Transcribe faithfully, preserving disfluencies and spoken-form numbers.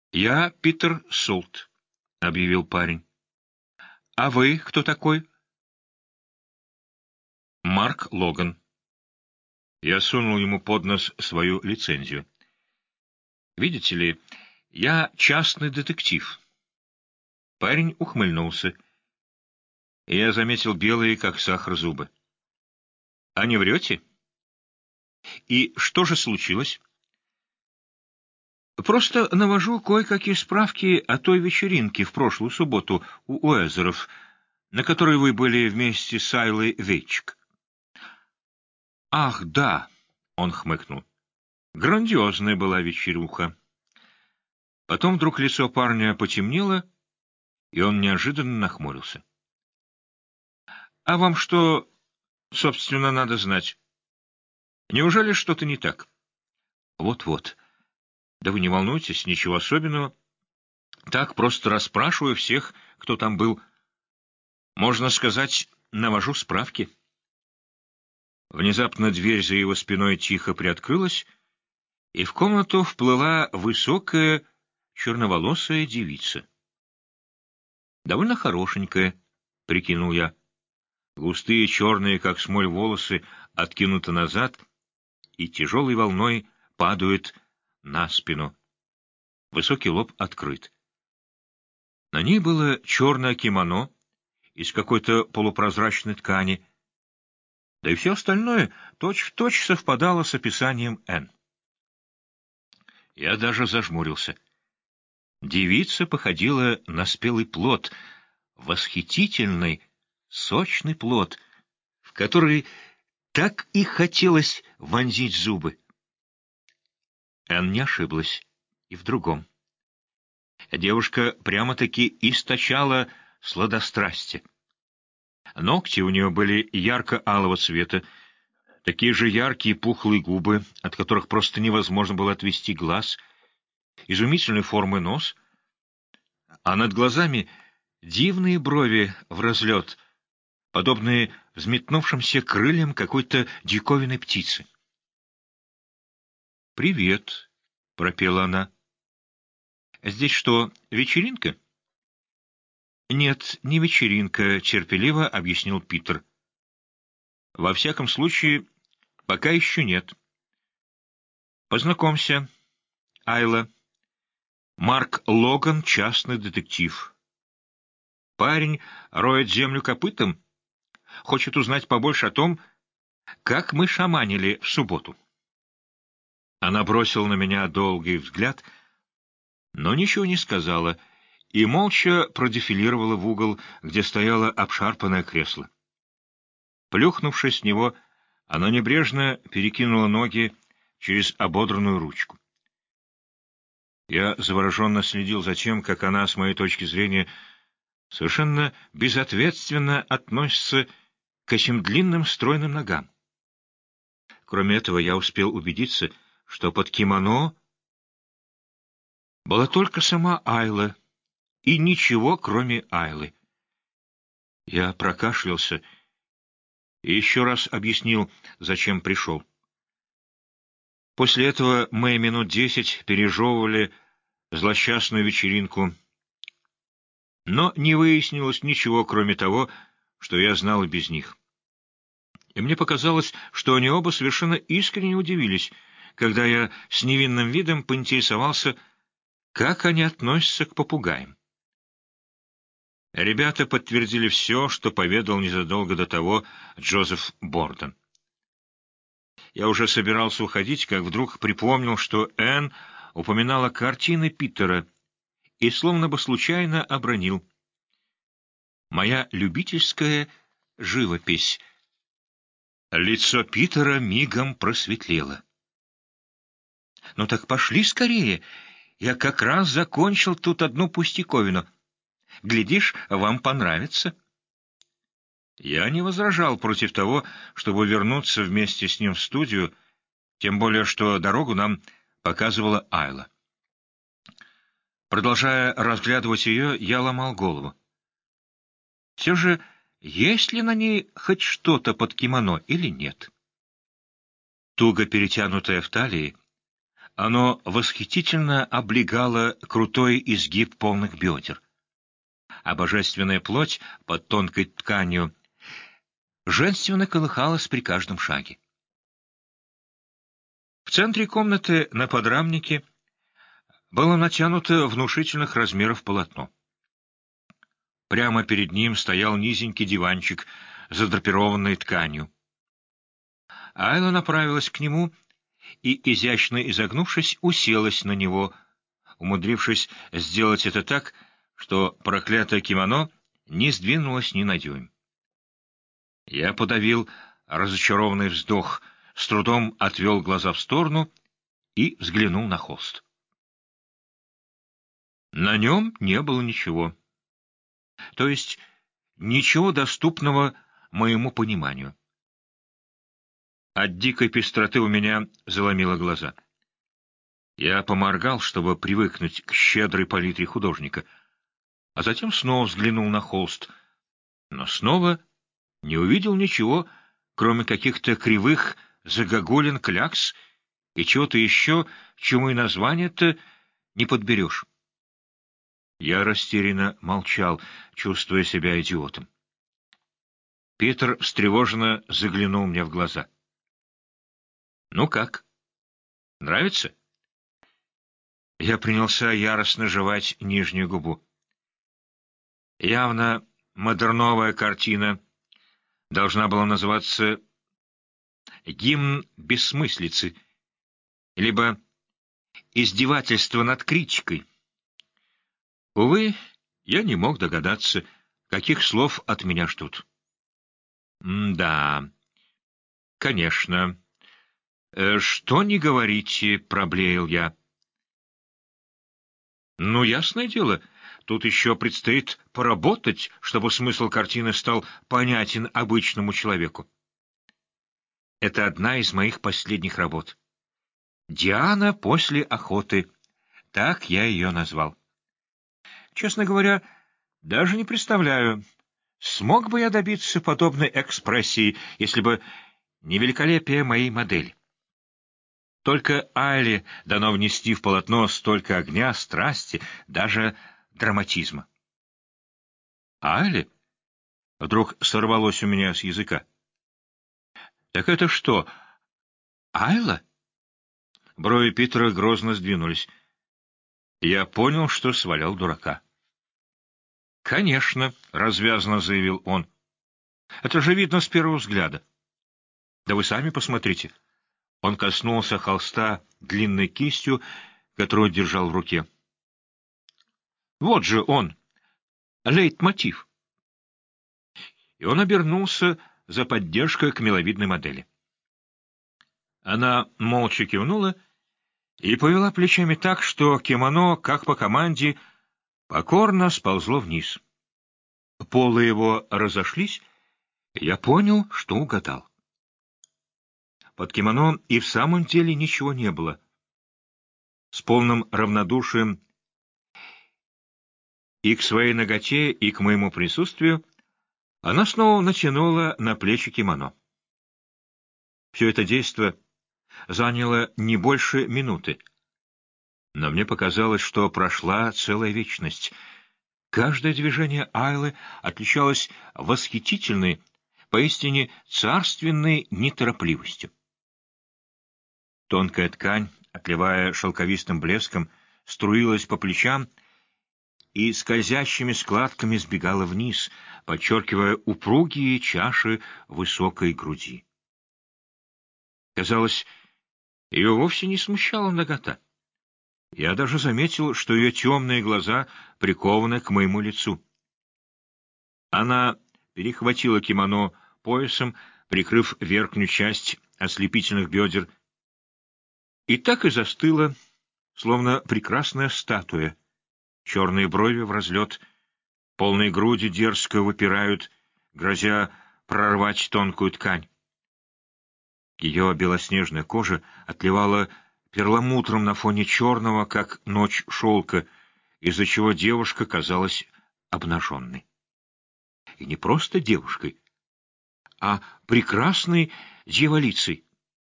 «Я Питер Солт», — объявил парень. «А вы кто такой?» «Марк Логан». Я сунул ему под нос свою лицензию. «Видите ли, я частный детектив». Парень ухмыльнулся, и я заметил белые, как сахар, зубы. «А не врете?» «И что же случилось?» «Просто навожу кое-какие справки о той вечеринке в прошлую субботу у Уэзеров, на которой вы были вместе с Айлой Ветчик». «Ах, да!» — он хмыкнул. «Грандиозная была вечерюха». Потом вдруг лицо парня потемнело, и он неожиданно нахмурился. «А вам что, собственно, надо знать? Неужели что-то не так?» «Вот-вот. Да вы не волнуйтесь, ничего особенного. Так просто расспрашиваю всех, кто там был. Можно сказать, навожу справки». Внезапно дверь за его спиной тихо приоткрылась, и в комнату вплыла высокая черноволосая девица. «Довольно хорошенькая», — прикинул я. Густые черные, как смоль, волосы откинуты назад и тяжелой волной падают на спину. Высокий лоб открыт. На ней было черное кимоно из какой-то полупрозрачной ткани, да и все остальное точь-в-точь совпадало с описанием Энн. Я даже зажмурился. Девица походила на спелый плод, восхитительный, сочный плод, в который так и хотелось вонзить зубы. Энн не ошиблась и в другом. Девушка прямо-таки источала сладострастие. Ногти у нее были ярко-алого цвета, такие же яркие пухлые губы, от которых просто невозможно было отвести глаз, изумительной формы нос, а над глазами дивные брови в разлет, подобные взметнувшимся крыльям какой-то диковинной птицы. «Привет», — пропела она. «Здесь что, вечеринка?» «Нет, не вечеринка», — терпеливо объяснил Питер. «Во всяком случае, пока еще нет. Познакомься, Айла. Марк Логан, частный детектив. Парень роет землю копытом, хочет узнать побольше о том, как мы шаманили в субботу». Она бросила на меня долгий взгляд, но ничего не сказала, и молча продефилировала в угол, где стояло обшарпанное кресло. Плюхнувшись с него, она небрежно перекинула ноги через ободранную ручку. Я завороженно следил за тем, как она, с моей точки зрения, совершенно безответственно относится к этим длинным стройным ногам. Кроме этого, я успел убедиться, что под кимоно была только сама Айла, и ничего, кроме Айлы. Я прокашлялся и еще раз объяснил, зачем пришел. После этого мы минут десять пережевывали злосчастную вечеринку, но не выяснилось ничего, кроме того, что я знал и без них. И мне показалось, что они оба совершенно искренне удивились, когда я с невинным видом поинтересовался, как они относятся к попугаям. Ребята подтвердили все, что поведал незадолго до того Джозеф Борден. Я уже собирался уходить, как вдруг припомнил, что Энн упоминала картины Питера и словно бы случайно обронил: «Моя любительская живопись». Лицо Питера мигом просветлело. «Ну так пошли скорее, я как раз закончил тут одну пустяковину. Глядишь, вам понравится». Я не возражал против того, чтобы вернуться вместе с ним в студию, тем более что дорогу нам показывала Айла. Продолжая разглядывать ее, я ломал голову. Все же, есть ли на ней хоть что-то под кимоно или нет? Туго перетянутая в талии, Оно восхитительно облегало крутой изгиб полных бедер, а божественная плоть под тонкой тканью женственно колыхалась при каждом шаге. В центре комнаты на подрамнике было натянуто внушительных размеров полотно. Прямо перед ним стоял низенький диванчик, задрапированный тканью. Айла направилась к нему и, изящно изогнувшись, уселась на него, умудрившись сделать это так, что проклятое кимоно не сдвинулось ни на дюйм. Я подавил разочарованный вздох, с трудом отвел глаза в сторону и взглянул на холст. На нем не было ничего. То есть ничего доступного моему пониманию. От дикой пестроты у меня заломило глаза. Я поморгал, чтобы привыкнуть к щедрой палитре художника, а затем снова взглянул на холст, но снова не увидел ничего, кроме каких-то кривых загогулин клякс и чего-то еще, чему и название-то не подберешь. Я растерянно молчал, чувствуя себя идиотом. Питер встревоженно заглянул мне в глаза. — Ну как? Нравится? Я принялся яростно жевать нижнюю губу. Явно модерновая картина должна была называться «Гимн бессмыслицы» либо «Издевательство над критикой». Увы, я не мог догадаться, каких слов от меня ждут. «М-да, конечно. Э, что не говорите», — проблеял я. «Ну, ясное дело, тут еще предстоит поработать, чтобы смысл картины стал понятен обычному человеку. Это одна из моих последних работ. «Диана после охоты». Так я ее назвал. Честно говоря, даже не представляю, смог бы я добиться подобной экспрессии, если бы не великолепие моей модели. Только Айле дано внести в полотно столько огня, страсти, даже драматизма. Айле? Вдруг сорвалось у меня с языка. Так это что, Айла? Брови Питера грозно сдвинулись. Я понял, что свалял дурака. «Конечно», — развязно заявил он. «Это же видно с первого взгляда. Да вы сами посмотрите». Он коснулся холста длинной кистью, которую держал в руке. «Вот же он, лейтмотив». И он обернулся за поддержкой к миловидной модели. Она молча кивнула и повела плечами так, что кимоно, как по команде, покорно сползло вниз. Полы его разошлись, и я понял, что угадал. Под кимоно и в самом деле ничего не было. С полным равнодушием и к своей наготе, и к моему присутствию она снова натянула на плечи кимоно. Все это действо заняло не больше минуты, но мне показалось, что прошла целая вечность. Каждое движение Айлы отличалось восхитительной, поистине царственной неторопливостью. Тонкая ткань, отливая шелковистым блеском, струилась по плечам и скользящими складками сбегала вниз, подчеркивая упругие чаши высокой груди. Казалось, ее вовсе не смущала нагота. Я даже заметил, что ее темные глаза прикованы к моему лицу. Она перехватила кимоно поясом, прикрыв верхнюю часть ослепительных бедер, и так и застыла, словно прекрасная статуя. Черные брови в разлет, полные груди дерзко выпирают, грозя прорвать тонкую ткань. Ее белоснежная кожа отливала перламутром на фоне черного, как ночь, шелка, из-за чего девушка казалась обнаженной. И не просто девушкой, а прекрасной дьяволицей.